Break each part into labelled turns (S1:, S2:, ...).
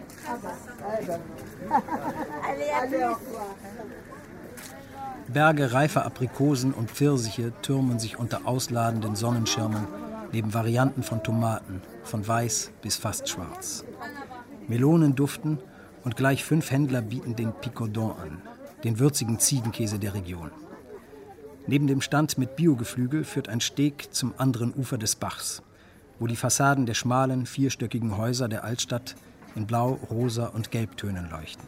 S1: Berge reifer Aprikosen und Pfirsiche türmen sich unter ausladenden Sonnenschirmen neben Varianten von Tomaten, von weiß bis fast schwarz. Melonen duften und gleich 5 Händler bieten den Picodon an, den würzigen Ziegenkäse der Region. Neben dem Stand mit Biogeflügel führt ein Steg zum anderen Ufer des Bachs, wo die Fassaden der schmalen, 4-stöckigen Häuser der Altstadt in Blau-, Rosa- und Gelbtönen leuchten.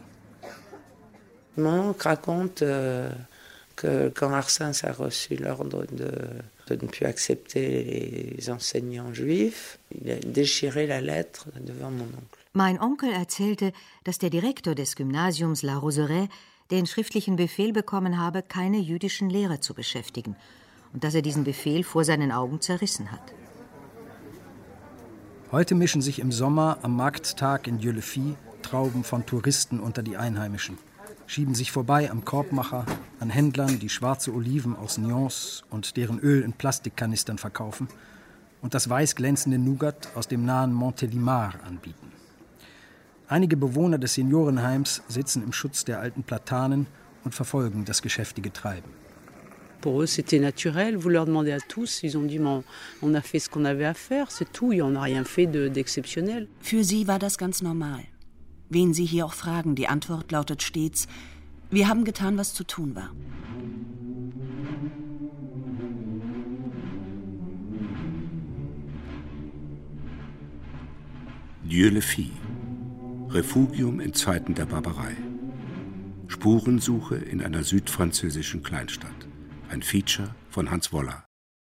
S2: Monk raconte que quand Arsens a reçu l'ordre de ne plus accepter les enseignants juifs, il a déchiré la lettre devant mon oncle.
S3: Mein Onkel erzählte, dass der Direktor des Gymnasiums La Roseraie den schriftlichen Befehl bekommen habe, keine jüdischen Lehrer zu beschäftigen und dass er diesen Befehl vor seinen Augen zerrissen hat.
S1: Heute mischen sich im Sommer am Markttag in Dieulefit Trauben von Touristen unter die Einheimischen, schieben sich vorbei am Korbmacher, an Händlern, die schwarze Oliven aus Nyons und deren Öl in Plastikkanistern verkaufen und das weiß glänzende Nougat aus dem nahen Montélimar anbieten. Einige Bewohner des Seniorenheims sitzen im Schutz der alten Platanen und verfolgen das geschäftige Treiben.
S4: Pour eux, c'était naturel. Vous leur demandez à tous, ils ont dit, on a fait ce qu'on avait à faire, c'est tout, on n'a rien fait d'exceptionnel.
S5: Für sie war das ganz normal. Wen Sie hier auch fragen, die Antwort lautet stets, wir haben getan, was zu tun war.
S6: Dieulefit. Refugium in Zeiten der Barbarei. Spurensuche in einer südfranzösischen Kleinstadt. Ein Feature von Hans Woller.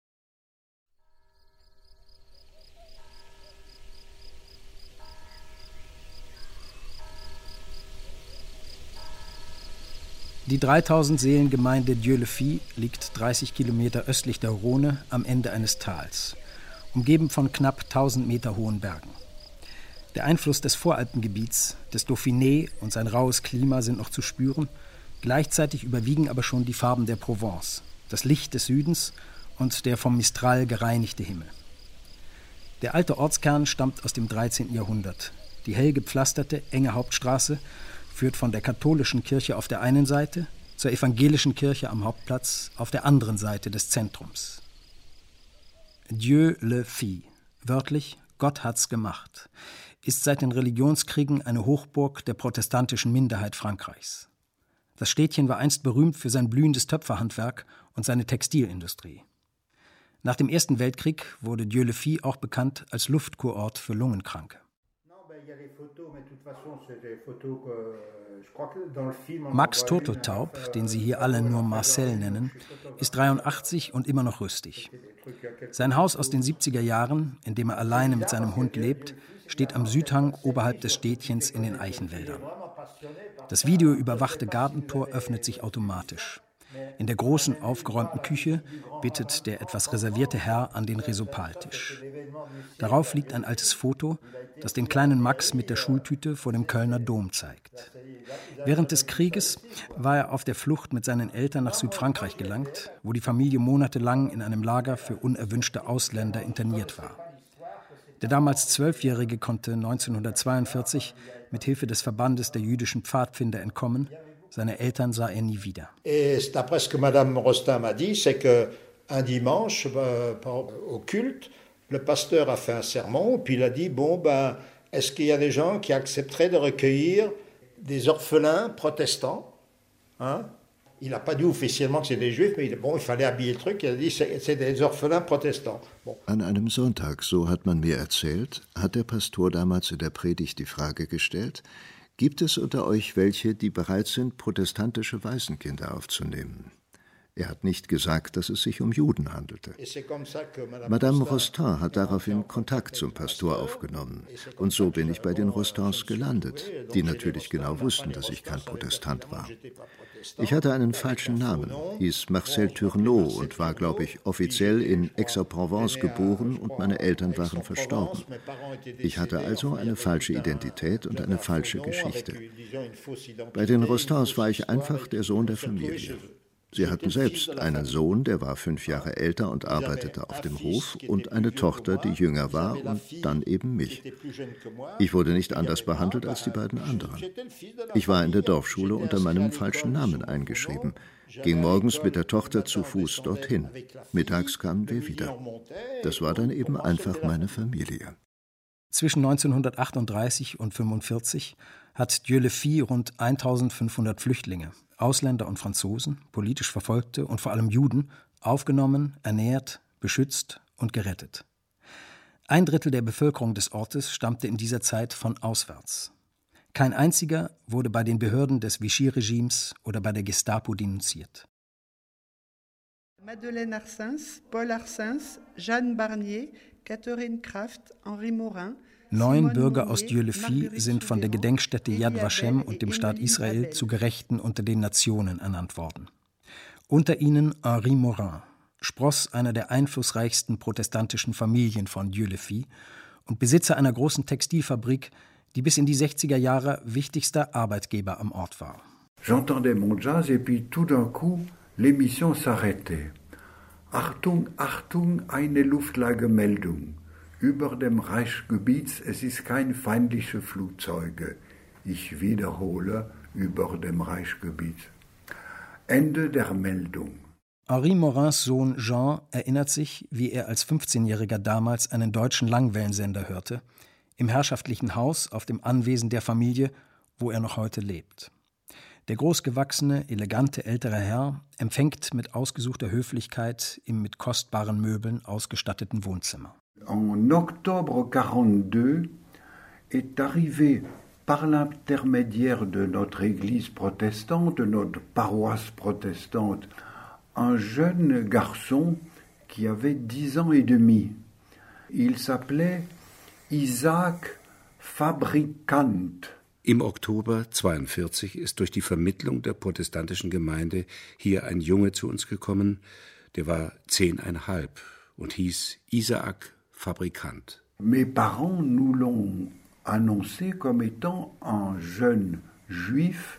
S1: Die 3000-Seelen-Gemeinde Dieulefit liegt 30 Kilometer östlich der Rhône am Ende eines Tals, umgeben von knapp 1000 Meter hohen Bergen. Der Einfluss des Voralpengebiets, des Dauphiné und sein raues Klima sind noch zu spüren, gleichzeitig überwiegen aber schon die Farben der Provence, das Licht des Südens und der vom Mistral gereinigte Himmel. Der alte Ortskern stammt aus dem 13. Jahrhundert. Die hell gepflasterte, enge Hauptstraße führt von der katholischen Kirche auf der einen Seite zur evangelischen Kirche am Hauptplatz auf der anderen Seite des Zentrums. Dieu le fit, wörtlich Gott hat's gemacht, ist seit den Religionskriegen eine Hochburg der protestantischen Minderheit Frankreichs. Das Städtchen war einst berühmt für sein blühendes Töpferhandwerk und seine Textilindustrie. Nach dem Ersten Weltkrieg wurde Dieulefit auch bekannt als Luftkurort für Lungenkranke. Max Turteltaub, den Sie hier alle nur Marcel nennen, ist 83 und immer noch rüstig. Sein Haus aus den 70er Jahren, in dem er alleine mit seinem Hund lebt, steht am Südhang oberhalb des Städtchens in den Eichenwäldern. Das videoüberwachte Gartentor öffnet sich automatisch. In der großen, aufgeräumten Küche bittet der etwas reservierte Herr an den Resopaltisch. Darauf liegt ein altes Foto, das den kleinen Max mit der Schultüte vor dem Kölner Dom zeigt. Während des Krieges war er auf der Flucht mit seinen Eltern nach Südfrankreich gelangt, wo die Familie monatelang in einem Lager für unerwünschte Ausländer interniert war. Der damals 12-Jährige konnte 1942 mit Hilfe des Verbandes der jüdischen Pfadfinder entkommen. Seine Eltern sah er nie wieder.
S7: Et d'après ce que Madame Rostin m'a dit, c'est que un dimanche au culte, le pasteur a fait un sermon, puis il a dit est-ce qu'il y a des gens qui accepteraient de recueillir des orphelins protestants, hein? Il n'a pas dit offiziellement que c'est des Juifs, mais il fallait habiller le truc. Il a dit c'est des orphelins protestants. Bon.
S8: An einem Sonntag, so hat man mir erzählt, hat der Pastor damals in der Predigt die Frage gestellt: Gibt es unter euch welche, die bereit sind, protestantische Waisenkinder aufzunehmen? Er hat nicht gesagt, dass es sich um Juden handelte. Madame Rostin hat daraufhin Kontakt zum Pastor aufgenommen. Und so bin ich bei den Rostins gelandet, die natürlich genau wussten, dass ich kein Protestant war. Ich hatte einen falschen Namen, hieß Marcel Tourneau und war, glaube ich, offiziell in Aix-en-Provence geboren und meine Eltern waren verstorben. Ich hatte also eine falsche Identität und eine falsche Geschichte. Bei den Rostins war ich einfach der Sohn der Familie. Sie hatten selbst einen Sohn, der war 5 Jahre älter und arbeitete auf dem Hof, und eine Tochter, die jünger war, und dann eben mich. Ich wurde nicht anders behandelt als die beiden anderen. Ich war in der Dorfschule unter meinem falschen Namen eingeschrieben, ging morgens mit der Tochter zu Fuß dorthin. Mittags kamen wir wieder. Das war dann eben einfach meine Familie.
S1: Zwischen 1938 und 1945 hat Dieu le Fils rund 1500 Flüchtlinge, Ausländer und Franzosen, politisch Verfolgte und vor allem Juden, aufgenommen, ernährt, beschützt und gerettet. 1/3 der Bevölkerung des Ortes stammte in dieser Zeit von auswärts. Kein einziger wurde bei den Behörden des Vichy-Regimes oder bei der Gestapo denunziert.
S9: Madeleine Arsens, Paul Arsens, Jeanne Barnier, Catherine Kraft, Henri Morin.
S1: 9 Bürger aus Dieu le Fils sind von der Gedenkstätte Yad Vashem und dem Staat Israel zu Gerechten unter den Nationen ernannt worden. Unter ihnen Henri Morin, Spross einer der einflussreichsten protestantischen Familien von Dieu le Fils und Besitzer einer großen Textilfabrik, die bis in die 60er Jahre wichtigster Arbeitgeber am Ort war.
S10: J'entendais mon jazz et puis tout d'un coup l'émission s'arrêtait. Achtung, Achtung, eine Luftlagemeldung. Über dem Reichsgebiet, es ist kein feindliche Flugzeuge. Ich wiederhole, über dem Reichsgebiet. Ende der Meldung.
S1: Henri Morins Sohn Jean erinnert sich, wie er als 15-Jähriger damals einen deutschen Langwellensender hörte, im herrschaftlichen Haus auf dem Anwesen der Familie, wo er noch heute lebt. Der großgewachsene, elegante ältere Herr empfängt mit ausgesuchter Höflichkeit im mit kostbaren Möbeln ausgestatteten Wohnzimmer.
S10: En octobre 1942 est arrivé par l'intermédiaire de notre église protestante, de notre paroisse protestante, un jeune garçon qui avait 10 ans et demi. Il s'appelait Isaac Fabrikant.
S6: Im Oktober 1942 ist durch die Vermittlung der protestantischen Gemeinde hier ein Junge zu uns gekommen, der war 10,5 und hieß Isaac Fabrikant.
S10: Mes parents nous l'ont annoncé comme étant un jeune juif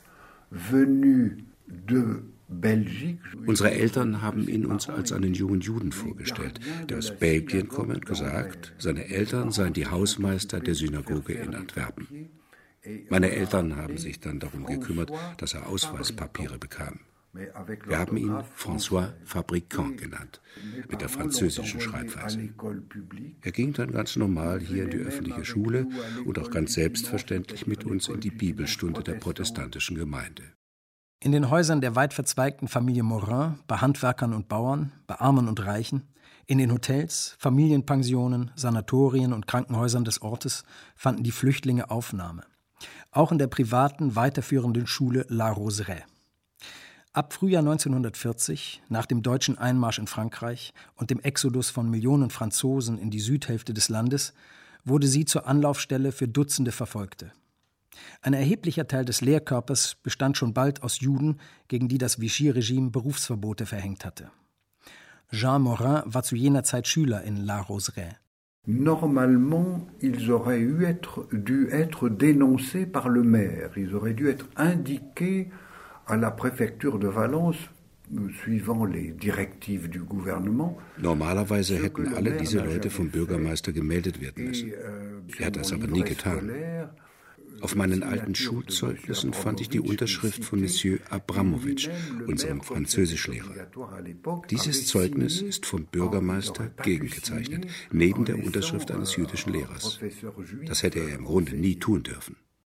S10: venu de Belgique.
S6: Unsere Eltern haben ihn uns als einen jungen Juden vorgestellt, der aus Belgien komme und gesagt, seine Eltern seien die Hausmeister der Synagoge in Antwerpen. Meine Eltern haben sich dann darum gekümmert, dass er Ausweispapiere bekam. Wir haben ihn François Fabrikant genannt, mit der französischen Schreibweise. Er ging dann ganz normal hier in die öffentliche Schule und auch ganz selbstverständlich mit uns in die Bibelstunde der protestantischen Gemeinde.
S1: In den Häusern der weit verzweigten Familie Morin, bei Handwerkern und Bauern, bei Armen und Reichen, in den Hotels, Familienpensionen, Sanatorien und Krankenhäusern des Ortes fanden die Flüchtlinge Aufnahme. Auch in der privaten, weiterführenden Schule La Roseraie. Ab Frühjahr 1940, nach dem deutschen Einmarsch in Frankreich und dem Exodus von Millionen Franzosen in die Südhälfte des Landes, wurde sie zur Anlaufstelle für Dutzende Verfolgte. Ein erheblicher Teil des Lehrkörpers bestand schon bald aus Juden, gegen die das Vichy-Regime Berufsverbote verhängt hatte. Jean Morin war zu jener Zeit Schüler in La Roseraie.
S10: Normalement, ils auraient dû être dénoncés par le maire. Ils auraient dû être indiqués à la préfecture de Valence, suivant les directives du gouvernement.
S6: Normalerweise hätten alle diese Leute vom Bürgermeister gemeldet werden müssen. Er hat das aber nie getan. Auf meinen alten Schulzeugnissen fand ich die Unterschrift von Monsieur Abramowitsch, unserem Französischlehrer. Dieses Zeugnis ist vom Bürgermeister gegengezeichnet, neben der Unterschrift eines jüdischen Lehrers. Das hätte er im Grunde nie tun dürfen.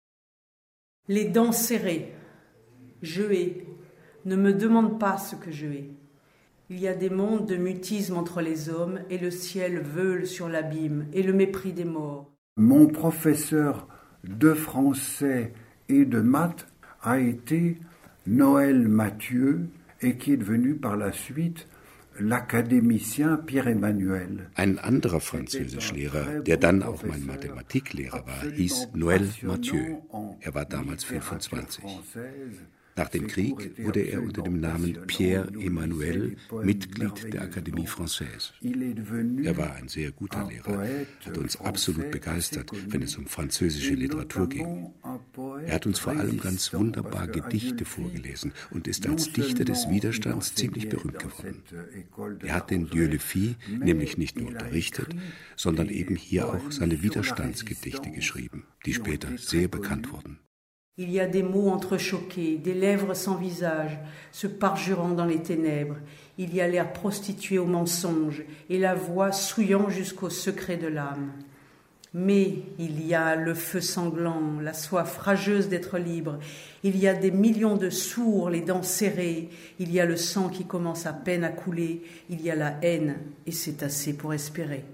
S11: Les dents serrées. Je hais. Ne me demande pas ce que je hais. Il y a des mondes de mutisme entre les hommes et le ciel veule sur l'abîme et le mépris des morts.
S10: Mon professeur de français et de maths a été Noël Mathieu et qui est devenu par la suite l'académicien Pierre-Emmanuel.
S6: Ein anderer Französischlehrer, der dann auch mein Mathematiklehrer war, hieß Noël Mathieu. Er war damals 25. Nach dem Krieg wurde er unter dem Namen Pierre Emmanuel Mitglied der Akademie Française. Er war ein sehr guter Lehrer, hat uns absolut begeistert, wenn es um französische Literatur ging. Er hat uns vor allem ganz wunderbar Gedichte vorgelesen und ist als Dichter des Widerstands ziemlich berühmt geworden. Er hat den Dieu le fit nämlich nicht nur unterrichtet, sondern eben hier auch seine Widerstandsgedichte geschrieben, die später sehr bekannt wurden.
S11: Il y a des mots entrechoqués, des lèvres sans visage, se parjurant dans les ténèbres. Il y a l'air prostitué au mensonge et la voix souillant jusqu'au secret de l'âme. Mais il y a le feu sanglant, la soif rageuse d'être libre. Il y a des millions de sourds, les dents serrées. Il y a le sang qui commence à peine à couler. Il y a la haine et c'est assez pour espérer.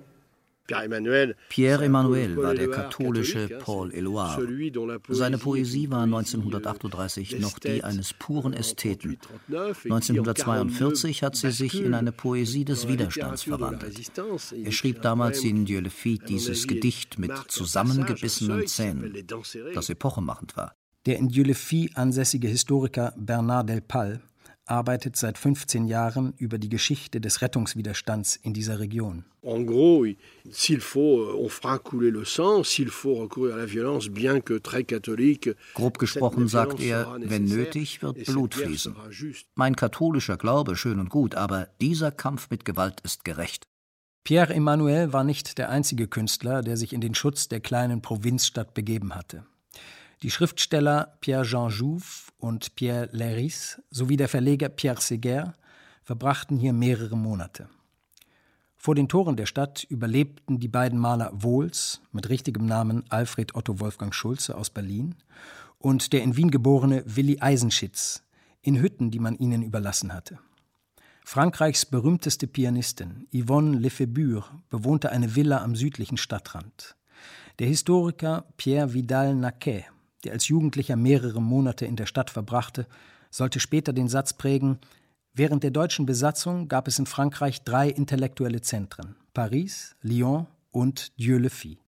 S12: Pierre Emmanuel war der katholische Paul Éluard. Seine Poesie war 1938 noch die eines puren Ästheten. 1942 hat sie sich in eine Poesie des Widerstands verwandelt. Er schrieb damals in Dieu le fit dieses Gedicht mit zusammengebissenen Zähnen, das epochemachend war.
S1: Der in Dieu le fit ansässige Historiker Bernard Delpal arbeitet seit 15 Jahren über die Geschichte des Rettungswiderstands in dieser Region.
S13: En gros, s'il faut, on fera couler le sang, s'il faut recourir à la violence, bien que très catholique.
S12: Grob gesprochen sagt er, wenn nötig, wird Blut fließen. Mein katholischer Glaube, schön und gut, aber dieser Kampf mit Gewalt ist gerecht.
S1: Pierre Emmanuel war nicht der einzige Künstler, der sich in den Schutz der kleinen Provinzstadt begeben hatte. Die Schriftsteller Pierre-Jean Jouve und Pierre Léris sowie der Verleger Pierre Séguer verbrachten hier mehrere Monate. Vor den Toren der Stadt überlebten die beiden Maler Wohls, mit richtigem Namen Alfred Otto Wolfgang Schulze aus Berlin, und der in Wien geborene Willi Eisenschitz in Hütten, die man ihnen überlassen hatte. Frankreichs berühmteste Pianistin Yvonne Lefébure bewohnte eine Villa am südlichen Stadtrand. Der Historiker Pierre Vidal-Naquet, der als Jugendlicher mehrere Monate in der Stadt verbrachte, sollte später den Satz prägen: Während der deutschen Besatzung gab es in Frankreich 3 intellektuelle Zentren: Paris, Lyon und Dieu le fit.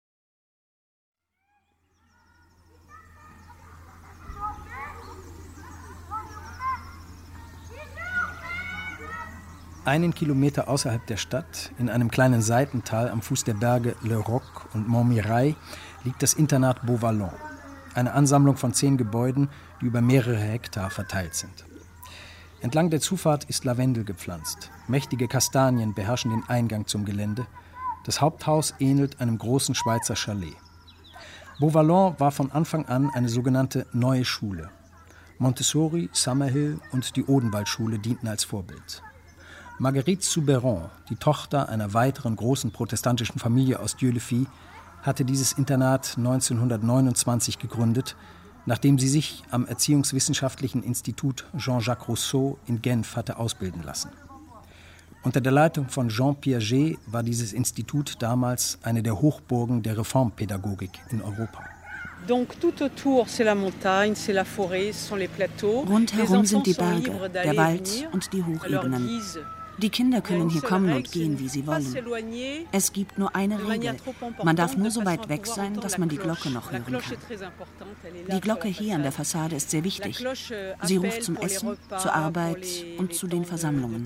S1: Einen Kilometer außerhalb der Stadt, in einem kleinen Seitental am Fuß der Berge Le Roc und Montmirail, liegt das Internat Beauvallon, eine Ansammlung von 10 Gebäuden, die über mehrere Hektar verteilt sind. Entlang der Zufahrt ist Lavendel gepflanzt. Mächtige Kastanien beherrschen den Eingang zum Gelände. Das Haupthaus ähnelt einem großen Schweizer Chalet. Beauvallon war von Anfang an eine sogenannte Neue Schule. Montessori, Summerhill und die Odenwaldschule dienten als Vorbild. Marguerite Souberon, die Tochter einer weiteren großen protestantischen Familie aus Dieu le fit, hatte dieses Internat 1929 gegründet, nachdem sie sich am Erziehungswissenschaftlichen Institut Jean-Jacques Rousseau in Genf hatte ausbilden lassen. Unter der Leitung von Jean Piaget war dieses Institut damals eine der Hochburgen der Reformpädagogik in Europa.
S5: Rundherum sind die Berge, der Wald und die Hochebenen. Die Kinder können hier kommen und gehen, wie sie wollen. Es gibt nur eine Regel. Man darf nur so weit weg sein, dass man die Glocke noch hören kann. Die Glocke hier an der Fassade ist sehr wichtig. Sie ruft zum Essen, zur Arbeit und zu den Versammlungen.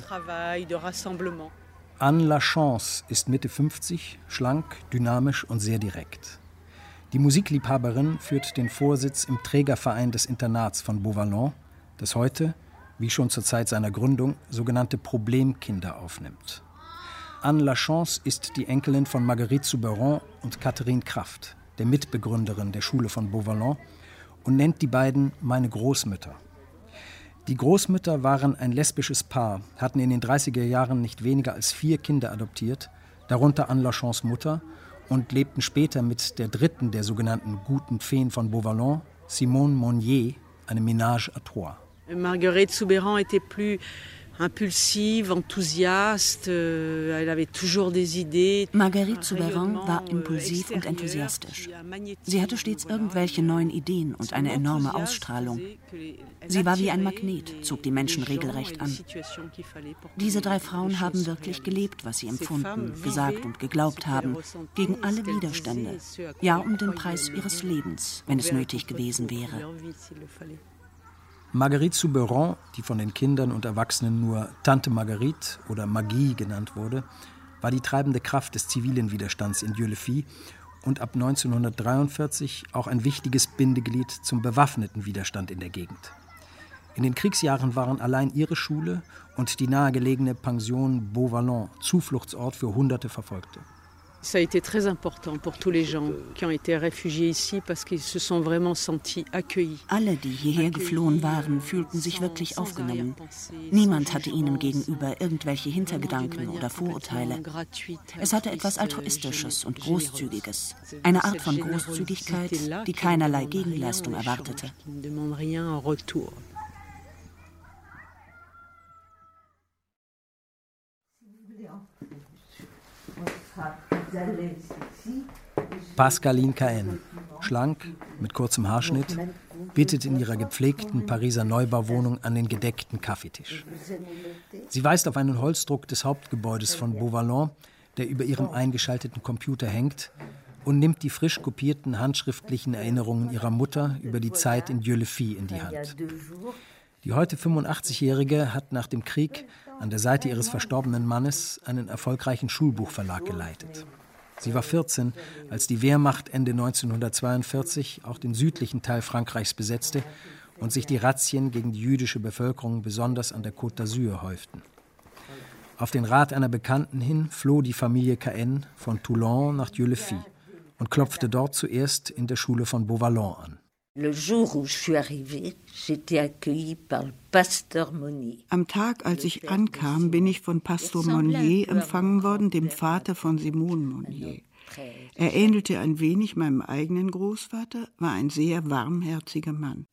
S1: Anne Lachance ist Mitte 50, schlank, dynamisch und sehr direkt. Die Musikliebhaberin führt den Vorsitz im Trägerverein des Internats von Beauvallon, das heute, wie schon zur Zeit seiner Gründung, sogenannte Problemkinder aufnimmt. Anne Lachance ist die Enkelin von Marguerite Souberon und Catherine Kraft, der Mitbegründerin der Schule von Beauvallon, und nennt die beiden meine Großmütter. Die Großmütter waren ein lesbisches Paar, hatten in den 30er Jahren nicht weniger als 4 Kinder adoptiert, darunter Anne Lachances Mutter, und lebten später mit der dritten der sogenannten guten Feen von Beauvallon, Simone Monnier, eine Ménage à 3.
S4: Marguerite Souberon était plus impulsive, enthousiaste, elle avait toujours des idées.
S5: Marguerite Souberon war impulsiv und enthusiastisch. Sie hatte stets irgendwelche neuen Ideen und eine enorme Ausstrahlung. Sie war wie ein Magnet, zog die Menschen regelrecht an. Diese 3 Frauen haben wirklich gelebt, was sie empfunden, gesagt und geglaubt haben, gegen alle Widerstände, ja um den Preis ihres Lebens, wenn es nötig gewesen wäre.
S1: Marguerite Souberon, die von den Kindern und Erwachsenen nur Tante Marguerite oder Magie genannt wurde, war die treibende Kraft des zivilen Widerstands in Dieulefit und ab 1943 auch ein wichtiges Bindeglied zum bewaffneten Widerstand in der Gegend. In den Kriegsjahren waren allein ihre Schule und die nahegelegene Pension Beauvallon Zufluchtsort für hunderte Verfolgte.
S4: Ça a été très important pour tous les gens qui ont été réfugiés ici parce qu'ils se sont vraiment sentis accueillis.
S5: Alle, die hierher geflohen waren, fühlten sich wirklich aufgenommen. Niemand hatte ihnen gegenüber irgendwelche Hintergedanken oder Vorurteile. Es hatte etwas Altruistisches und Großzügiges. Eine Art von Großzügigkeit, die keinerlei Gegenleistung erwartete.
S1: Pascaline Cahen, schlank, mit kurzem Haarschnitt, bittet in ihrer gepflegten Pariser Neubauwohnung an den gedeckten Kaffeetisch. Sie weist auf einen Holzdruck des Hauptgebäudes von Beauvallon, der über ihrem eingeschalteten Computer hängt, und nimmt die frisch kopierten handschriftlichen Erinnerungen ihrer Mutter über die Zeit in Dieulefit in die Hand. Die heute 85-Jährige hat nach dem Krieg an der Seite ihres verstorbenen Mannes einen erfolgreichen Schulbuchverlag geleitet. Sie war 14, als die Wehrmacht Ende 1942 auch den südlichen Teil Frankreichs besetzte und sich die Razzien gegen die jüdische Bevölkerung besonders an der Côte d'Azur häuften. Auf den Rat einer Bekannten hin floh die Familie Cahen von Toulon nach Dieulefit und klopfte dort zuerst in der Schule von Beauvallon an.
S14: Am Tag, als ich ankam, bin ich von Pastor Monnier empfangen worden, dem Vater von Simone Monnier. Er ähnelte ein wenig meinem eigenen Großvater, war ein sehr warmherziger Mann.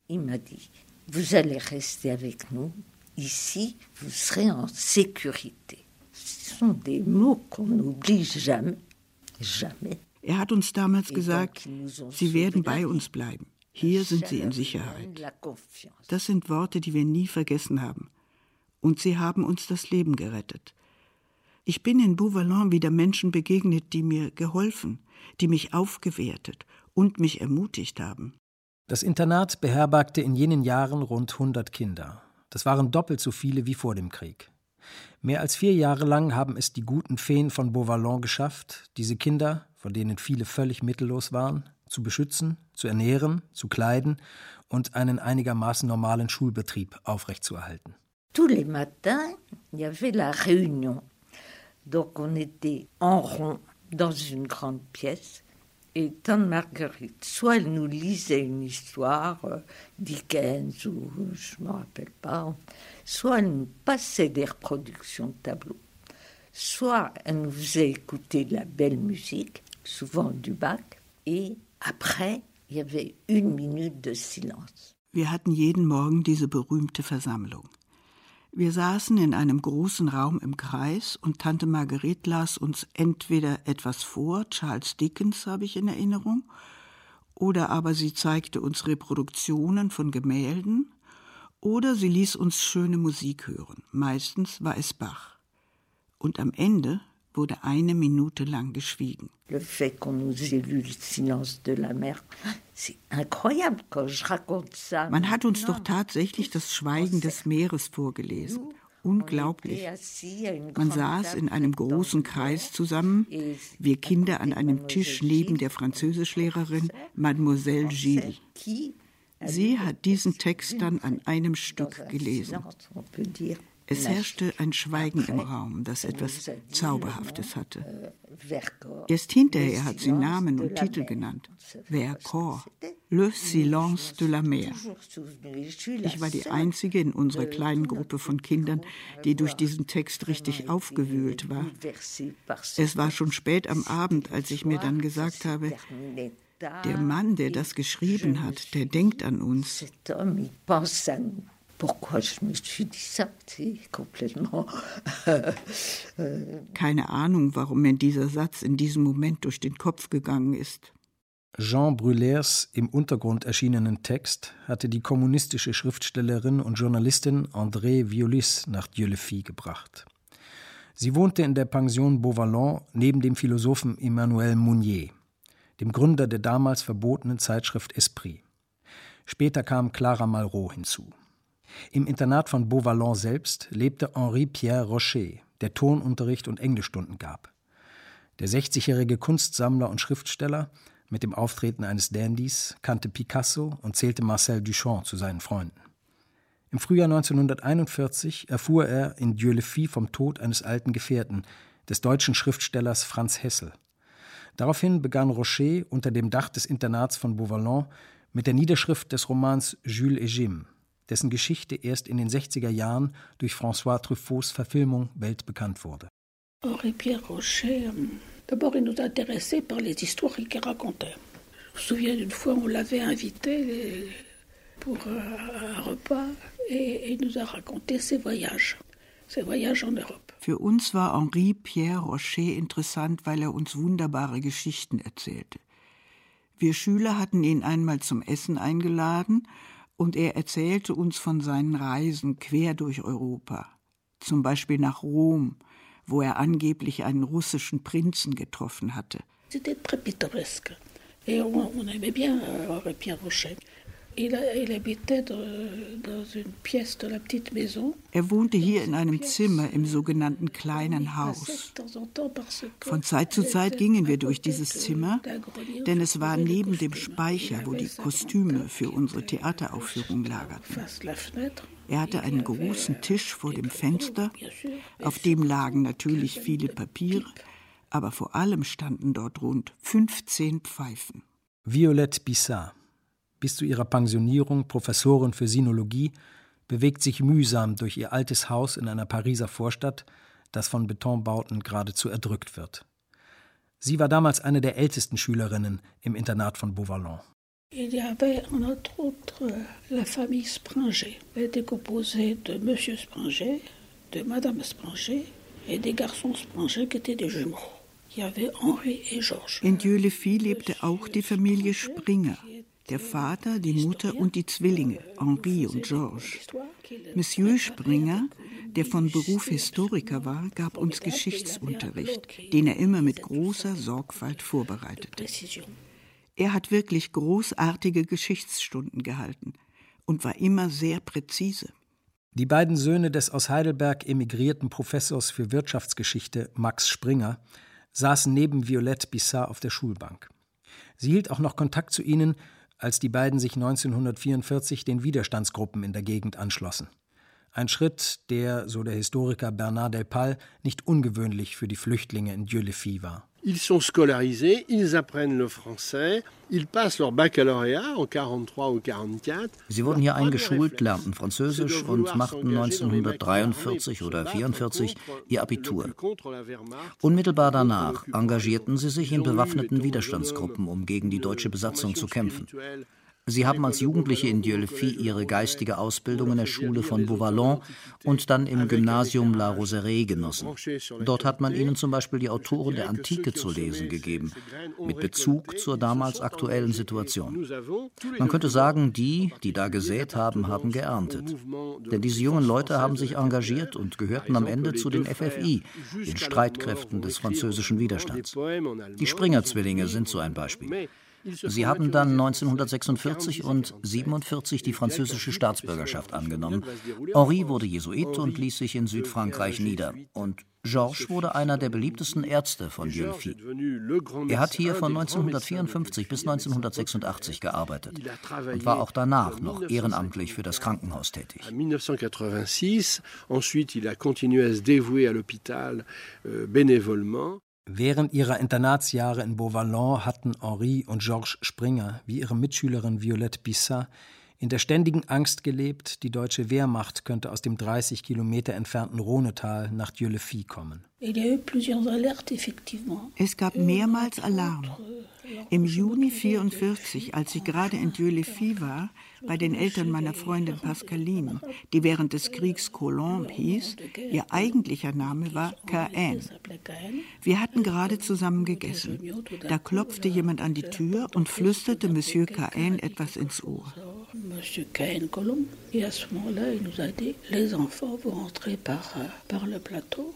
S15: Vous allez rester avec nous. Ici, vous serez en sécurité. Ce sont des mots qu'on n'oublie jamais. Jamais.
S14: Er hat uns damals gesagt, Sie werden bei uns bleiben. Hier sind Sie in Sicherheit. Das sind Worte, die wir nie vergessen haben. Und sie haben uns das Leben gerettet. Ich bin in Beauvallon wieder Menschen begegnet, die mir geholfen, die mich aufgewertet und mich ermutigt haben.
S1: Das Internat beherbergte in jenen Jahren rund 100 Kinder. Das waren doppelt so viele wie vor dem Krieg. Mehr als 4 Jahre lang haben es die guten Feen von Beauvallon geschafft, diese Kinder, von denen viele völlig mittellos waren, zu beschützen, zu ernähren, zu kleiden und einen einigermaßen normalen Schulbetrieb aufrechtzuerhalten.
S15: Tous les matins, il y avait la réunion. Donc on était en rond dans une grande pièce. Et Tante Marguerite, soit elle nous lisait une histoire, Dickens ou je ne me rappelle pas, soit elle nous passait des reproductions de tableaux, soit elle nous faisait écouter de la belle musique, souvent du Bach, et après, il y avait 1 minute de silence.
S14: Wir hatten jeden Morgen diese berühmte Versammlung. Wir saßen in einem großen Raum im Kreis und Tante Marguerite las uns entweder etwas vor, Charles Dickens habe ich in Erinnerung, oder aber sie zeigte uns Reproduktionen von Gemälden, oder sie ließ uns schöne Musik hören. Meistens war es Bach. Und am Ende wurde 1 Minute lang geschwiegen.
S15: Le fait qu'on nous ait lu le silence de la mer, c'est incroyable quand je raconte ça.
S14: Man hat uns doch tatsächlich das Schweigen des Meeres vorgelesen. Unglaublich. Man saß in einem großen Kreis zusammen, wir Kinder an einem Tisch neben der Französischlehrerin Mademoiselle Gilles. Sie hat diesen Text dann an einem Stück gelesen. Es herrschte ein Schweigen im Raum, das etwas Zauberhaftes hatte. Erst hinterher hat sie Namen und Titel genannt. Vercors, Le silence de la mer. Ich war die Einzige in unserer kleinen Gruppe von Kindern, die durch diesen Text richtig aufgewühlt war. Es war schon spät am Abend, als ich mir dann gesagt habe, der Mann, der das geschrieben hat, der denkt an uns. Keine Ahnung, warum mir dieser Satz in diesem Moment durch den Kopf gegangen ist.
S1: Jean Brulers im Untergrund erschienenen Text hatte die kommunistische Schriftstellerin und Journalistin Andrée Violis nach Dieulefit gebracht. Sie wohnte in der Pension Beauvallon neben dem Philosophen Emmanuel Mounier, dem Gründer der damals verbotenen Zeitschrift Esprit. Später kam Clara Malraux hinzu. Im Internat von Beauvallon selbst lebte Henri-Pierre Rocher, der Turnunterricht und Englischstunden gab. Der 60-jährige Kunstsammler und Schriftsteller, mit dem Auftreten eines Dandys, kannte Picasso und zählte Marcel Duchamp zu seinen Freunden. Im Frühjahr 1941 erfuhr er in Dieulefit vom Tod eines alten Gefährten, des deutschen Schriftstellers Franz Hessel. Daraufhin begann Rocher unter dem Dach des Internats von Beauvallon mit der Niederschrift des Romans Jules et Jim, dessen Geschichte erst in den 60er Jahren durch François Truffauts Verfilmung weltbekannt wurde.
S16: Henri-Pierre Rocher, d'abord il nous intéressait par les histoires qu'il racontait. Je me souviens d'une fois, on l'avait invité pour un repas et il nous a raconté ses voyages en Europe.
S14: Für uns war Henri-Pierre Rocher interessant, weil er uns wunderbare Geschichten erzählte. Wir Schüler hatten ihn einmal zum Essen eingeladen und er erzählte uns von seinen Reisen quer durch Europa. Zum Beispiel nach Rom, wo er angeblich einen russischen Prinzen getroffen hatte.
S16: C'était très pittoresque. Et on aimait bien Henri-Pierre Rocher. Il habitait dans une pièce de la petite maison.
S14: Er wohnte hier in einem Zimmer im sogenannten kleinen Haus. Von Zeit zu Zeit gingen wir durch dieses Zimmer, denn es war neben dem Speicher, wo die Kostüme für unsere Theateraufführung lagerten. Er hatte einen großen Tisch vor dem Fenster, auf dem lagen natürlich viele Papiere, aber vor allem standen dort rund 15 Pfeifen.
S1: Violette Bissat, bis zu ihrer Pensionierung Professorin für Sinologie, bewegt sich mühsam durch ihr altes Haus in einer Pariser Vorstadt, das von Betonbauten geradezu erdrückt wird. Sie war damals eine der ältesten Schülerinnen im Internat von Beauvallon.
S16: Il y avait entre autres la famille Springer. Elle était composée de Monsieur Springer, de Madame Springer et des garçons Springer qui étaient des jumeaux. Il y avait Henri et Georges.
S14: In Dieulefit lebte auch die Familie Springer. Der Vater, die Mutter und die Zwillinge, Henri und Georges. Monsieur Springer, der von Beruf Historiker war, gab uns Geschichtsunterricht, den er immer mit großer Sorgfalt vorbereitete. Er hat wirklich großartige Geschichtsstunden gehalten und war immer sehr präzise.
S1: Die beiden Söhne des aus Heidelberg emigrierten Professors für Wirtschaftsgeschichte Max Springer saßen neben Violette Bissat auf der Schulbank. Sie hielt auch noch Kontakt zu ihnen, als die beiden sich 1944 den Widerstandsgruppen in der Gegend anschlossen. Ein Schritt, der, so der Historiker Bernard Delpal, nicht ungewöhnlich für die Flüchtlinge in Dieulefit war.
S13: Ils sont scolarisés, ils apprennent le français, ils passent leur baccalauréat en 43 ou 44.
S12: Sie wurden hier eingeschult, lernten Französisch und machten 1943 oder 1944 ihr Abitur. Unmittelbar danach engagierten sie sich in bewaffneten Widerstandsgruppen, um gegen die deutsche Besatzung zu kämpfen. Sie haben als Jugendliche in Dieulefit ihre geistige Ausbildung in der Schule von Beauvallon und dann im Gymnasium La Roseraie genossen. Dort hat man ihnen zum Beispiel die Autoren der Antike zu lesen gegeben, mit Bezug zur damals aktuellen Situation. Man könnte sagen, die da gesät haben, haben geerntet. Denn diese jungen Leute haben sich engagiert und gehörten am Ende zu den FFI, den Streitkräften des französischen Widerstands. Die Springer-Zwillinge sind so ein Beispiel. Sie haben dann 1946 und 1947 die französische Staatsbürgerschaft angenommen. Henri wurde Jesuit und ließ sich in Südfrankreich nieder. Und Georges wurde einer der beliebtesten Ärzte von Dieulefit. Er hat hier von 1954 bis 1986 gearbeitet und war auch danach noch ehrenamtlich für das Krankenhaus tätig.
S13: 1986, ensuite il a continué à se dévouer à l'hôpital bénévolement.
S1: Während ihrer Internatsjahre in Beauvallon hatten Henri und Georges Springer, wie ihre Mitschülerin Violette Bissat, in der ständigen Angst gelebt, die deutsche Wehrmacht könnte aus dem 30 Kilometer entfernten Rhonetal nach Dieulefit kommen.
S14: Es gab mehrmals Alarm. Im Juni 1944, als ich gerade in Dieulefit war, bei den Eltern meiner Freundin Pascaline, die während des Kriegs Colombe hieß, ihr eigentlicher Name war Caen. Wir hatten gerade zusammen gegessen. Da klopfte jemand an die Tür und flüsterte Monsieur Caen etwas ins Ohr.
S16: Monsieur Caen Colombe. Et à ce moment-là, il nous a dit, les enfants, vous rentrez par le plateau.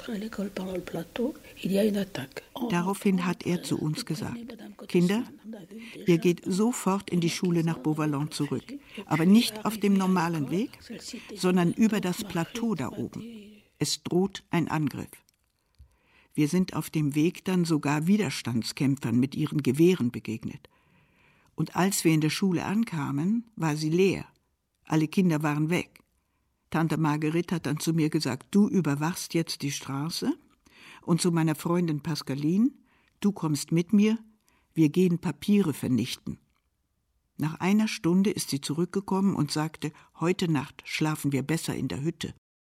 S14: Daraufhin hat er zu uns gesagt: Kinder, ihr geht sofort in die Schule nach Beauvallon zurück. Aber nicht auf dem normalen Weg, sondern über das Plateau da oben. Es droht ein Angriff. Wir sind auf dem Weg dann sogar Widerstandskämpfern mit ihren Gewehren begegnet. Und als wir in der Schule ankamen, war sie leer. Alle Kinder waren weg. Tante Marguerite hat dann zu mir gesagt, du überwachst jetzt die Straße, und zu meiner Freundin Pascaline, du kommst mit mir, wir gehen Papiere vernichten. Nach einer Stunde ist sie zurückgekommen und sagte, heute Nacht schlafen wir besser in der Hütte.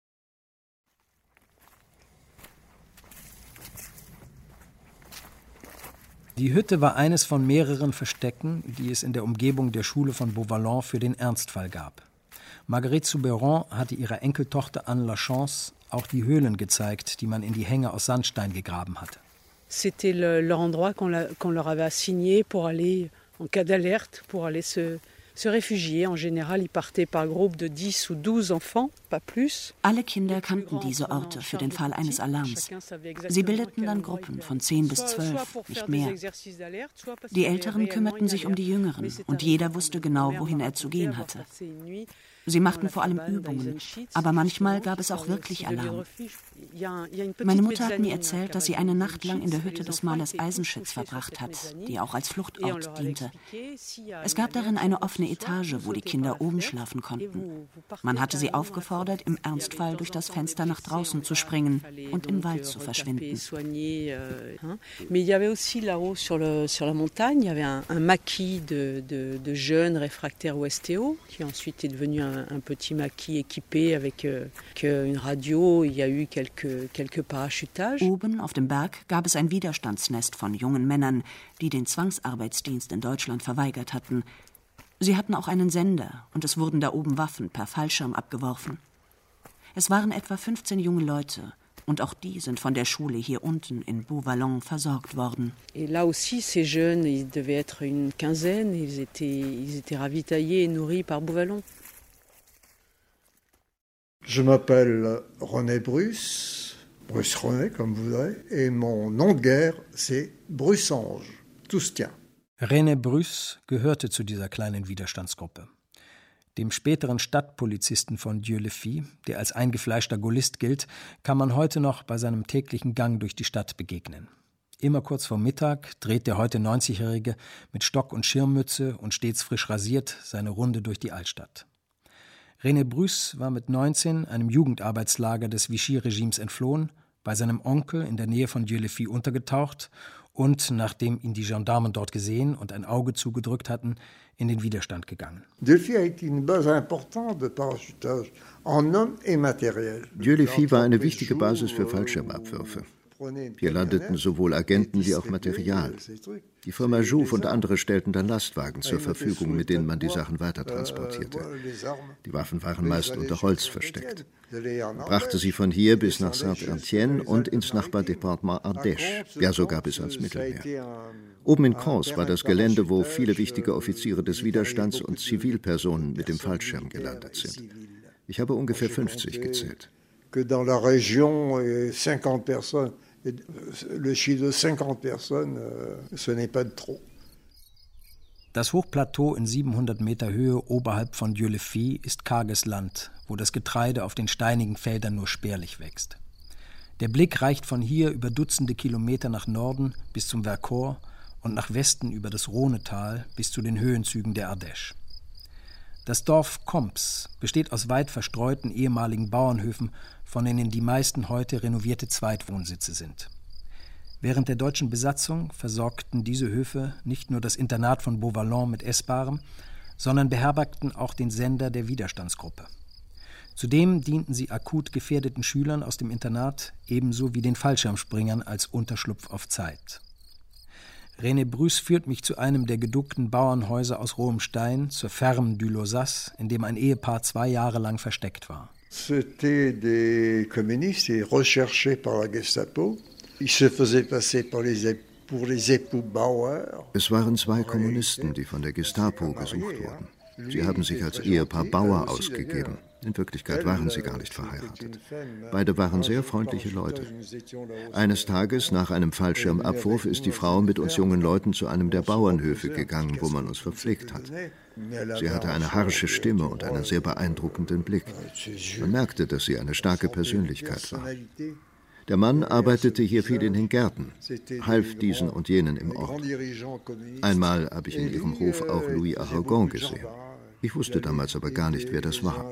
S1: Die Hütte war eines von mehreren Verstecken, die es in der Umgebung der Schule von Beauvallon für den Ernstfall gab. Marguerite Soubeyrand hatte ihrer Enkeltochter Anne Lachance auch die Höhlen gezeigt, die man in die Hänge aus Sandstein gegraben hatte.
S4: C'était leur endroit qu'on leur avait assigné pour aller, en cas d'alerte, pour aller se réfugier. En général, ils partaient par groupe de 10 ou 12 enfants, pas plus.
S5: Alle Kinder kannten diese Orte für den Fall eines Alarms. Sie bildeten dann Gruppen von 10 bis 12, nicht mehr. Die Älteren kümmerten sich um die Jüngeren und jeder wusste genau, wohin er zu gehen hatte. Sie machten vor allem Übungen, aber manchmal gab es auch wirklich Alarm. Meine Mutter hat mir erzählt, dass sie eine Nacht lang in der Hütte des Malers Eisenschütz verbracht hat, die auch als Fluchtort diente. Es gab darin eine offene Etage, wo die Kinder oben schlafen konnten. Man hatte sie aufgefordert, im Ernstfall durch das Fenster nach draußen zu springen und im Wald zu verschwinden.
S4: Mais il y avait aussi là-haut sur la montagne, il y avait un maquis de jeunes réfractaires au STO, qui ensuite est devenu un petit maquis équipé avec une radio. Il y a eu quelques parachutages.
S5: Oben auf dem Berg gab es ein Widerstandsnest von jungen Männern, die den Zwangsarbeitsdienst in Deutschland verweigert hatten. Sie hatten auch einen Sender und es wurden da oben Waffen per Fallschirm abgeworfen. Es waren etwa 15 junge Leute. Und auch die sind von der Schule hier unten in Beauvallon versorgt worden.
S4: Et là aussi, ces jeunes, ils devaient être une quinzaine. Ils étaient ravitaillés et nourris par Beauvallon.
S7: Je m'appelle René Bruce René comme vous voudrez, et mon nom de guerre, c'est Brussange. Tout se tient.
S1: René Bruce gehörte zu dieser kleinen Widerstandsgruppe. Dem späteren Stadtpolizisten von Dieulefit, der als eingefleischter Gaullist gilt, kann man heute noch bei seinem täglichen Gang durch die Stadt begegnen. Immer kurz vor Mittag dreht der heute 90-Jährige mit Stock und Schirmmütze und stets frisch rasiert seine Runde durch die Altstadt. René Bruce war mit 19 einem Jugendarbeitslager des Vichy-Regimes entflohen, bei seinem Onkel in der Nähe von Dieulefit untergetaucht und, nachdem ihn die Gendarmen dort gesehen und ein Auge zugedrückt hatten, in den Widerstand gegangen.
S8: Dieulefit war eine wichtige Basis für Fallschirmabwürfe. Hier landeten sowohl Agenten wie auch Material. Die Firma Jouve und andere stellten dann Lastwagen zur Verfügung, mit denen man die Sachen weitertransportierte. Die Waffen waren meist unter Holz versteckt. Man brachte sie von hier bis nach Saint-Étienne und ins Nachbardepartement Ardèche, ja sogar bis ans Mittelmeer. Oben in Cons war das Gelände, wo viele wichtige Offiziere des Widerstands und Zivilpersonen mit dem Fallschirm gelandet sind. Ich habe ungefähr 50 gezählt.
S7: Le chiffre de 50 personnes, ce n'est pas de trop.
S1: Das Hochplateau in 700 Meter Höhe oberhalb von Dieulefit ist karges Land, wo das Getreide auf den steinigen Feldern nur spärlich wächst. Der Blick reicht von hier über Dutzende Kilometer nach Norden bis zum Vercors und nach Westen über das Rhonetal bis zu den Höhenzügen der Ardèche. Das Dorf Comps besteht aus weit verstreuten ehemaligen Bauernhöfen, von denen die meisten heute renovierte Zweitwohnsitze sind. Während der deutschen Besatzung versorgten diese Höfe nicht nur das Internat von Beauvallon mit Essbarem, sondern beherbergten auch den Sender der Widerstandsgruppe. Zudem dienten sie akut gefährdeten Schülern aus dem Internat ebenso wie den Fallschirmspringern als Unterschlupf auf Zeit. René Bruce führt mich zu einem der geduckten Bauernhäuser aus rohem Stein, zur Ferme du Losace, in dem ein Ehepaar 2 Jahre lang versteckt war.
S7: C'était des communistes recherchés par la Gestapo. Ils se faisaient passer pour les époux Bauer.
S8: Es waren 2 Kommunisten, die von der Gestapo gesucht wurden. Sie haben sich als Ehepaar Bauer ausgegeben. In Wirklichkeit waren sie gar nicht verheiratet. Beide waren sehr freundliche Leute. Eines Tages, nach einem Fallschirmabwurf, ist die Frau mit uns jungen Leuten zu einem der Bauernhöfe gegangen, wo man uns verpflegt hat. Sie hatte eine harsche Stimme und einen sehr beeindruckenden Blick. Man merkte, dass sie eine starke Persönlichkeit war. Der Mann arbeitete hier viel in den Gärten, half diesen und jenen im Ort. Einmal habe ich in ihrem Hof auch Louis Aragon gesehen. Ich wusste damals aber gar nicht, wer das war.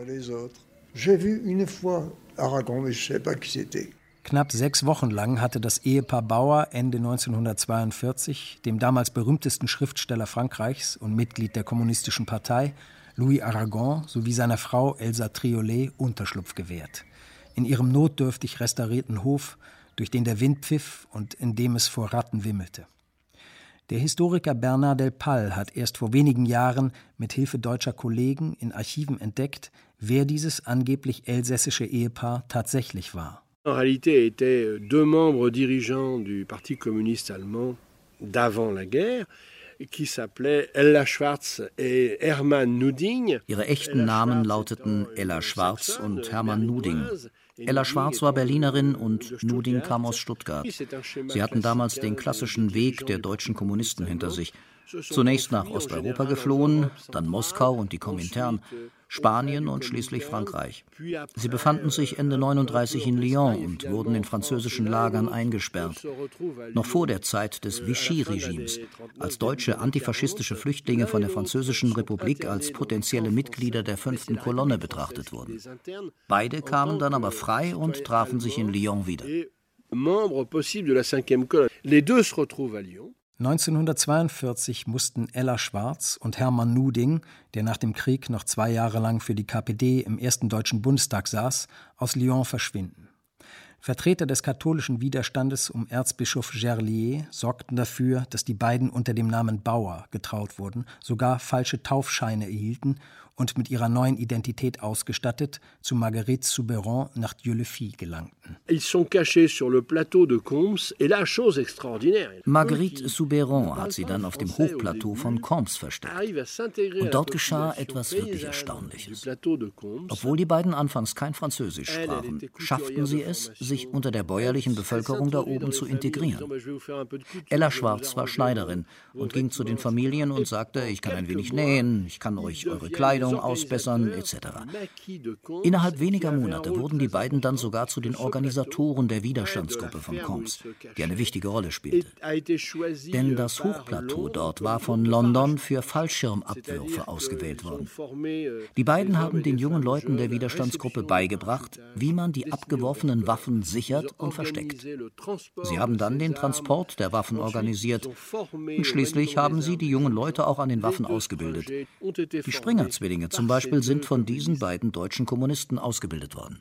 S1: Knapp 6 Wochen lang hatte das Ehepaar Bauer Ende 1942 dem damals berühmtesten Schriftsteller Frankreichs und Mitglied der Kommunistischen Partei, Louis Aragon, sowie seiner Frau Elsa Triolet Unterschlupf gewährt. In ihrem notdürftig restaurierten Hof, durch den der Wind pfiff und in dem es vor Ratten wimmelte. Der Historiker Bernard Delpal hat erst vor wenigen Jahren mit Hilfe deutscher Kollegen in Archiven entdeckt, wer dieses angeblich elsässische Ehepaar tatsächlich war.
S13: En réalité étaient 2 membres dirigeants du Parti communiste allemand d'avant la guerre, qui s'appelaient Ella Schwarz et Hermann Nuding.
S12: Ihre echten Namen lauteten Ella Schwarz und Hermann Nuding. Ella Schwarz war Berlinerin und Nuding kam aus Stuttgart. Sie hatten damals den klassischen Weg der deutschen Kommunisten hinter sich. Zunächst nach Osteuropa geflohen, dann Moskau und die Komintern, Spanien und schließlich Frankreich. Sie befanden sich Ende 1939 in Lyon und wurden in französischen Lagern eingesperrt. Noch vor der Zeit des Vichy-Regimes, als deutsche antifaschistische Flüchtlinge von der Französischen Republik als potenzielle Mitglieder der 5. Kolonne betrachtet wurden. Beide kamen dann aber frei und trafen sich in Lyon wieder.
S1: 1942 mussten Ella Schwarz und Hermann Nuding, der nach dem Krieg noch 2 Jahre lang für die KPD im 1. Deutschen Bundestag saß, aus Lyon verschwinden. Vertreter des katholischen Widerstandes um Erzbischof Gerlier sorgten dafür, dass die beiden unter dem Namen Bauer getraut wurden, sogar falsche Taufscheine erhielten und mit ihrer neuen Identität ausgestattet zu Marguerite Souberon nach Dieu-le-Fils gelangten.
S12: Marguerite Souberon hat sie dann auf dem Hochplateau von Combes versteckt. Und dort geschah etwas wirklich Erstaunliches. Obwohl die beiden anfangs kein Französisch sprachen, schafften sie es, sich unter der bäuerlichen Bevölkerung da oben zu integrieren. Ella Schwarz war Schneiderin und ging zu den Familien und sagte, ich kann ein wenig nähen, ich kann euch eure Kleidung ausbessern, etc. Innerhalb weniger Monate wurden die beiden dann sogar zu den Organisatoren der Widerstandsgruppe von Combes, die eine wichtige Rolle spielte. Denn das Hochplateau dort war von London für Fallschirmabwürfe ausgewählt worden. Die beiden haben den jungen Leuten der Widerstandsgruppe beigebracht, wie man die abgeworfenen Waffen sichert und versteckt. Sie haben dann den Transport der Waffen organisiert und schließlich haben sie die jungen Leute auch an den Waffen ausgebildet. Die Springer-Zwillinge zum Beispiel sind von diesen beiden deutschen Kommunisten ausgebildet worden.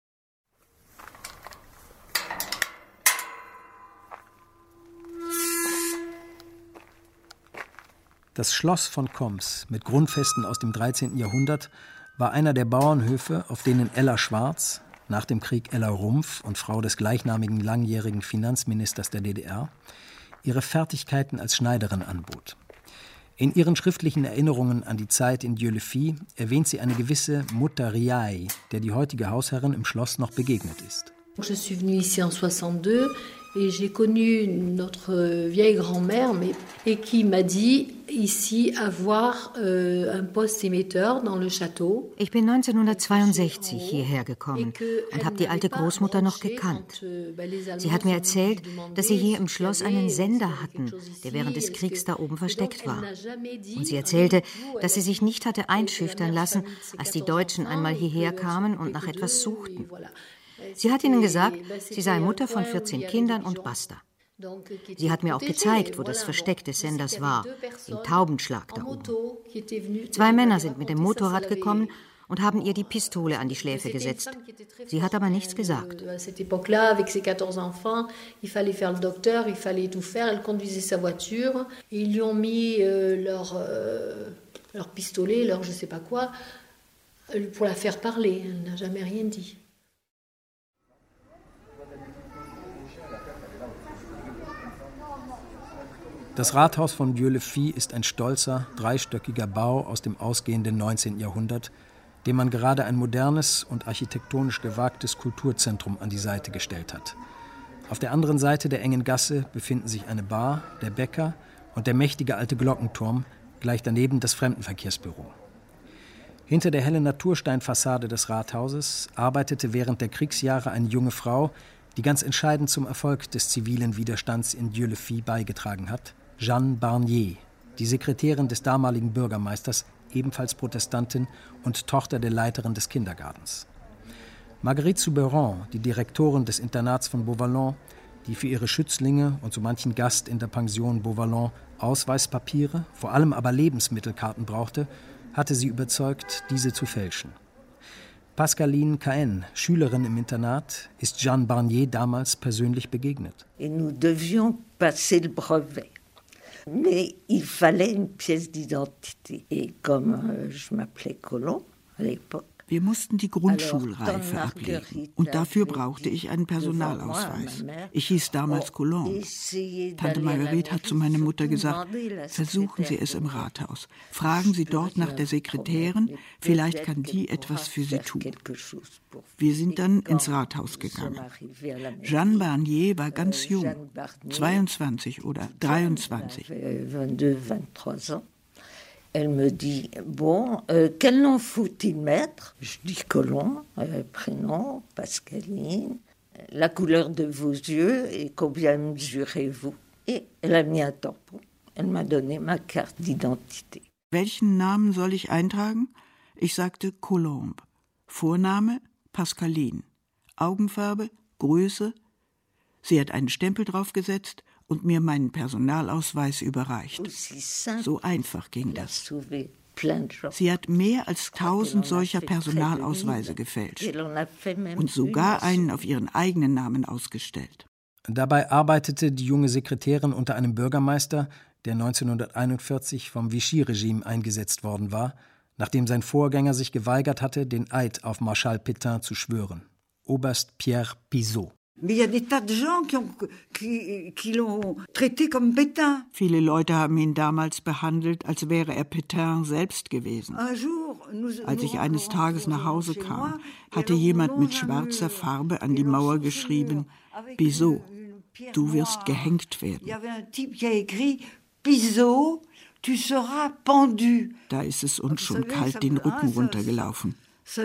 S1: Das Schloss von Combes mit Grundfesten aus dem 13. Jahrhundert war einer der Bauernhöfe, auf denen Ella Schwarz, nach dem Krieg Ella Rumpf und Frau des gleichnamigen langjährigen Finanzministers der DDR, ihre Fertigkeiten als Schneiderin anbot. In ihren schriftlichen Erinnerungen an die Zeit in Dieu-le-Fils erwähnt sie eine gewisse Mutter Riaille, der die heutige Hausherrin im Schloss noch begegnet ist.
S17: Je suis venue ici en 62 et j'ai connu notre vieille grand-mère et qui m'a dit ici avoir un poste émetteur dans le château.
S3: Ich bin 1962 hierher gekommen und habe die alte Großmutter noch gekannt. Sie hat mir erzählt, dass sie hier im Schloss einen Sender hatten, der während des Kriegs da oben versteckt war. Und sie erzählte, dass sie sich nicht hatte einschüchtern lassen, als die Deutschen einmal hierher kamen und nach etwas suchten. Sie hat ihnen gesagt, sie sei Mutter von 14 Kindern und basta. Sie hat mir auch gezeigt, wo das Versteck des Senders war, im Taubenschlag da oben. 2 Männer sind mit dem Motorrad gekommen und haben ihr die Pistole an die Schläfe gesetzt. Sie hat aber nichts gesagt.
S17: À cette époque-là, avec ses 14 enfants, il fallait faire le docteur, il fallait tout faire. Elle conduisait sa voiture. Ils lui ont mis leur pistolet, leur je sais pas quoi, pour la faire parler. Elle n'a jamais rien dit.
S1: Das Rathaus von Dieu-le-Fils ist ein stolzer, 3-stöckiger Bau aus dem ausgehenden 19. Jahrhundert, dem man gerade ein modernes und architektonisch gewagtes Kulturzentrum an die Seite gestellt hat. Auf der anderen Seite der engen Gasse befinden sich eine Bar, der Bäcker und der mächtige alte Glockenturm, gleich daneben das Fremdenverkehrsbüro. Hinter der hellen Natursteinfassade des Rathauses arbeitete während der Kriegsjahre eine junge Frau, die ganz entscheidend zum Erfolg des zivilen Widerstands in Dieulefit beigetragen hat, Jeanne Barnier, die Sekretärin des damaligen Bürgermeisters, ebenfalls Protestantin und Tochter der Leiterin des Kindergartens. Marguerite Souberan, die Direktorin des Internats von Beauvallon, die für ihre Schützlinge und so manchen Gast in der Pension Beauvallon Ausweispapiere, vor allem aber Lebensmittelkarten brauchte, hatte sie überzeugt, diese zu fälschen. Pascaline Cahen, Schülerin im Internat, ist Jeanne Barnier damals persönlich begegnet.
S15: Et nous devions passer le brevet. Mais il fallait une pièce d'identité. Et comme je m'appelais Colomb à l'époque,
S14: wir mussten die Grundschulreife ablegen und dafür brauchte ich einen Personalausweis. Ich hieß damals Colomb. Tante Marguerite hat zu meiner Mutter gesagt, versuchen Sie es im Rathaus. Fragen Sie dort nach der Sekretärin, vielleicht kann die etwas für Sie tun. Wir sind dann ins Rathaus gegangen. Jeanne Barnier war ganz jung, 22 oder 23.
S15: Elle me dit, bon, quel nom faut-il mettre? Je dis Colomb, prénom, Pascaline, la couleur de vos yeux et combien mesurez-vous? Et elle a mis un tampon. Elle m'a donné ma carte d'identité.
S14: Welchen Namen soll ich eintragen? Ich sagte Colomb. Vorname Pascaline. Augenfarbe, Größe. Sie hat einen Stempel draufgesetzt und mir meinen Personalausweis überreicht. So einfach ging das. Sie hat mehr als 1000 solcher Personalausweise gefälscht und sogar einen auf ihren eigenen Namen ausgestellt.
S1: Dabei arbeitete die junge Sekretärin unter einem Bürgermeister, der 1941 vom Vichy-Regime eingesetzt worden war, nachdem sein Vorgänger sich geweigert hatte, den Eid auf Marschall Pétain zu schwören. Oberst Pierre Pizot.
S14: Viele Leute haben ihn damals behandelt, als wäre er Pétain selbst gewesen. Als ich eines Tages nach Hause kam, hatte jemand mit schwarzer Farbe an die Mauer geschrieben, Pizot, du wirst gehängt werden. Da ist es uns schon kalt den Rücken runtergelaufen.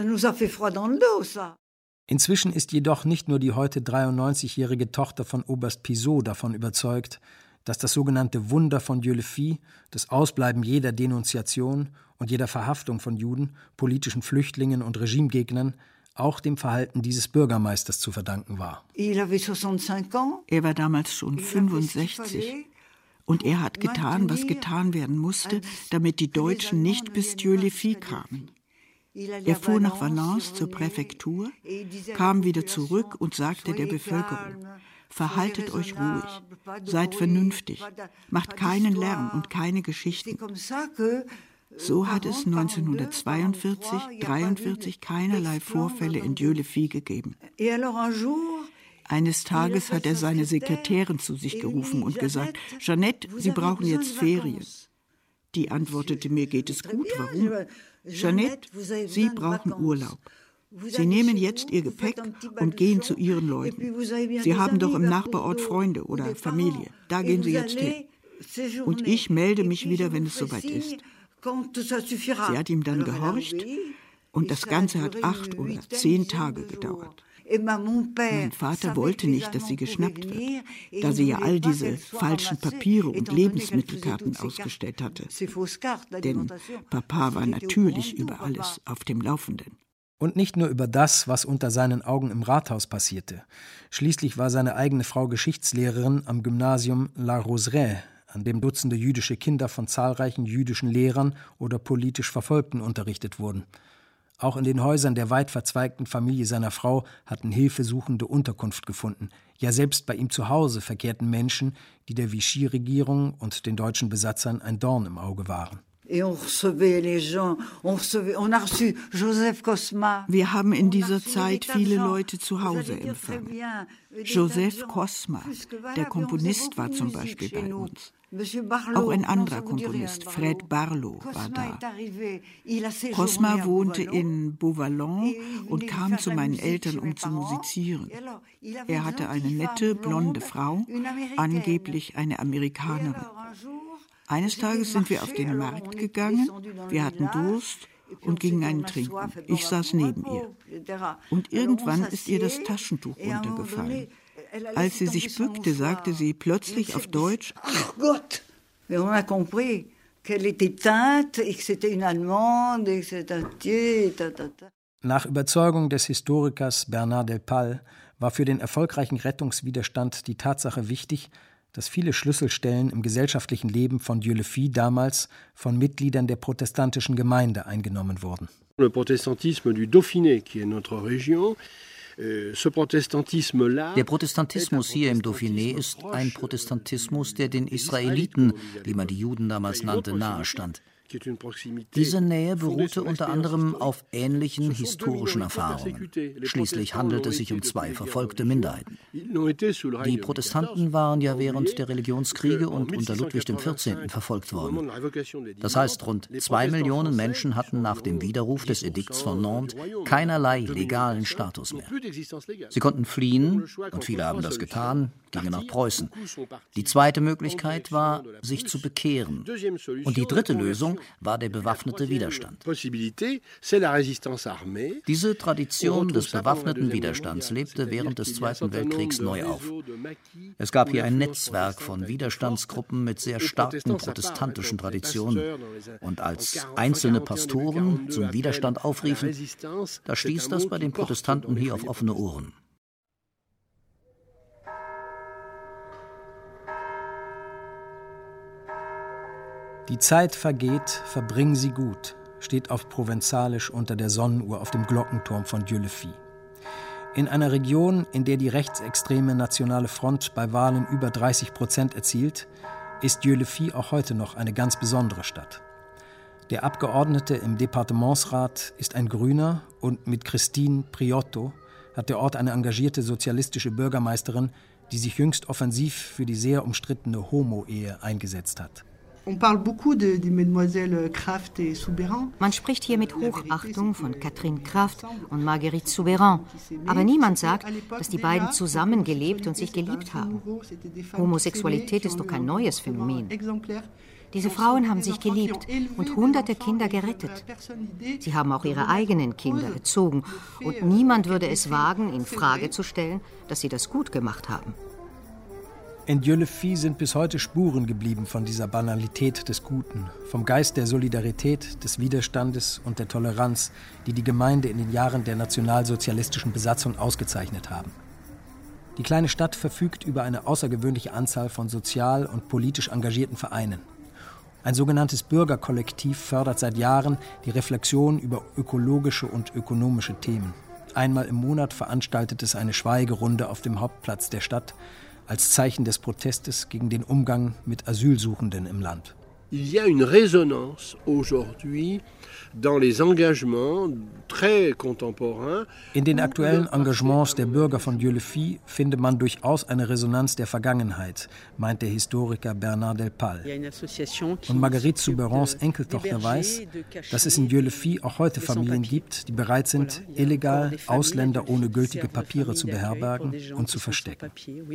S1: Inzwischen ist jedoch nicht nur die heute 93-jährige Tochter von Oberst Pizot davon überzeugt, dass das sogenannte Wunder von Dieulefit, das Ausbleiben jeder Denunziation und jeder Verhaftung von Juden, politischen Flüchtlingen und Regimegegnern auch dem Verhalten dieses Bürgermeisters zu verdanken war.
S14: Er war damals schon 65 und er hat getan, was getan werden musste, damit die Deutschen nicht bis Dieulefit kamen. Er fuhr nach Valence zur Präfektur, kam wieder zurück und sagte der Bevölkerung, verhaltet euch ruhig, seid vernünftig, macht keinen Lärm und keine Geschichten. So hat es 1942-43 keinerlei Vorfälle in Dieulefit gegeben. Eines Tages hat er seine Sekretärin zu sich gerufen und gesagt, Jeannette, Sie brauchen jetzt Ferien. Die antwortete, mir geht es gut, warum? Jeannette, Sie brauchen Urlaub. Sie nehmen jetzt Ihr Gepäck und gehen zu Ihren Leuten. Sie haben doch im Nachbarort Freunde oder Familie. Da gehen Sie jetzt hin. Und ich melde mich wieder, wenn es soweit ist. Sie hat ihm dann gehorcht und das Ganze hat 8 oder 10 Tage gedauert. Mein Vater wollte nicht, dass sie geschnappt wird, da sie ja all diese falschen Papiere und Lebensmittelkarten ausgestellt hatte. Denn Papa war natürlich über alles auf dem Laufenden.
S1: Und nicht nur über das, was unter seinen Augen im Rathaus passierte. Schließlich war seine eigene Frau Geschichtslehrerin am Gymnasium La Roseraie, an dem Dutzende jüdische Kinder von zahlreichen jüdischen Lehrern oder politisch Verfolgten unterrichtet wurden. Auch in den Häusern der weit verzweigten Familie seiner Frau hatten Hilfesuchende Unterkunft gefunden. Ja, selbst bei ihm zu Hause verkehrten Menschen, die der Vichy-Regierung und den deutschen Besatzern ein Dorn im Auge waren.
S14: Wir haben in dieser Zeit viele Leute zu Hause empfangen. Joseph Cosma, der Komponist, war zum Beispiel bei uns. Auch ein anderer Komponist, Fred Barlow, war da. Cosma wohnte in Beauvallon und kam zu meinen Eltern, um zu musizieren. Er hatte eine nette, blonde Frau, angeblich eine Amerikanerin. Eines Tages sind wir auf den Markt gegangen, wir hatten Durst und gingen einen trinken. Ich saß neben ihr. Und irgendwann ist ihr das Taschentuch runtergefallen. Als sie sich bückte, sagte sie plötzlich auf Deutsch:
S18: »Ach Gott, on a compris qu'elle était teinte et que c'était une Allemande et que c'était
S1: Nach Überzeugung des Historikers Bernard Delpal war für den erfolgreichen Rettungswiderstand die Tatsache wichtig, dass viele Schlüsselstellen im gesellschaftlichen Leben von Dieulefit damals von Mitgliedern der protestantischen Gemeinde eingenommen wurden.
S13: Le protestantisme du Dauphiné, qui est notre région, der
S12: Protestantismus hier im Dauphiné ist ein Protestantismus, der den Israeliten, wie man die Juden damals nannte, nahestand. Diese Nähe beruhte unter anderem auf ähnlichen historischen Erfahrungen. Schließlich handelt es sich um zwei verfolgte Minderheiten. Die Protestanten waren ja während der Religionskriege und unter Ludwig XIV. Verfolgt worden. Das heißt, rund 2 Millionen Menschen hatten nach dem Widerruf des Edikts von Nantes keinerlei legalen Status mehr. Sie konnten fliehen, und viele haben das getan, gingen nach Preußen. Die zweite Möglichkeit war, sich zu bekehren. Und die dritte Lösung war der bewaffnete Widerstand. Diese Tradition des bewaffneten Widerstands lebte während des Zweiten Weltkriegs neu auf. Es gab hier ein Netzwerk von Widerstandsgruppen mit sehr starken protestantischen Traditionen. Und als einzelne Pastoren zum Widerstand aufriefen, da stieß das bei den Protestanten hier auf offene Ohren.
S1: Die Zeit vergeht, verbring sie gut, steht auf Provenzalisch unter der Sonnenuhr auf dem Glockenturm von Dieulefit. In einer Region, in der die rechtsextreme Nationale Front bei Wahlen über 30% erzielt, ist Dieulefit auch heute noch eine ganz besondere Stadt. Der Abgeordnete im Departementsrat ist ein Grüner und mit Christine Priotto hat der Ort eine engagierte sozialistische Bürgermeisterin, die sich jüngst offensiv für die sehr umstrittene Homo-Ehe eingesetzt hat.
S3: Man spricht hier mit Hochachtung von Catherine Kraft und Marguerite Soubeyran, aber niemand sagt, dass die beiden zusammen gelebt und sich geliebt haben. Homosexualität ist doch kein neues Phänomen. Diese Frauen haben sich geliebt und hunderte Kinder gerettet. Sie haben auch ihre eigenen Kinder erzogen und niemand würde es wagen, in Frage zu stellen, dass sie das gut gemacht haben.
S1: In Dieulefit sind bis heute Spuren geblieben von dieser Banalität des Guten, vom Geist der Solidarität, des Widerstandes und der Toleranz, die die Gemeinde in den Jahren der nationalsozialistischen Besatzung ausgezeichnet haben. Die kleine Stadt verfügt über eine außergewöhnliche Anzahl von sozial und politisch engagierten Vereinen. Ein sogenanntes Bürgerkollektiv fördert seit Jahren die Reflexion über ökologische und ökonomische Themen. Einmal im Monat veranstaltet es eine Schweigerunde auf dem Hauptplatz der Stadt, als Zeichen des Protestes gegen den Umgang mit Asylsuchenden im Land.
S13: Il y a une résonance aujourd'hui dans les engagements très contemporains.
S1: In den aktuellen Engagements der Bürger von Dieulefit finde man durchaus eine Resonanz der Vergangenheit, meint der Historiker Bernard Delpal. Und Marguerite Soubeyrans Enkeltochter weiß, dass es in Dieulefit auch heute Familien gibt, die bereit sind, illegal Ausländer ohne gültige Papiere zu beherbergen und zu verstecken.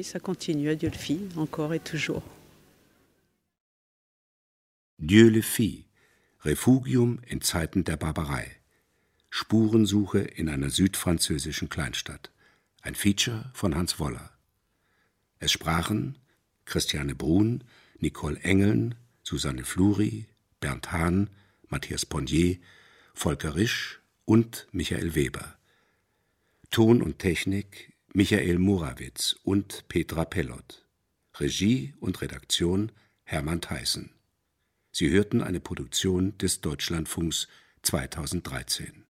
S6: Dieulefit, Refugium in Zeiten der Barbarei. Spurensuche in einer südfranzösischen Kleinstadt. Ein Feature von Hans Woller. Es sprachen Christiane Brun, Nicole Engeln, Susanne Fluri, Bernd Hahn, Matthias Ponnier, Volker Risch und Michael Weber. Ton und Technik Michael Morawitz und Petra Pellot. Regie und Redaktion Hermann Theissen. Sie hörten eine Produktion des Deutschlandfunks 2013.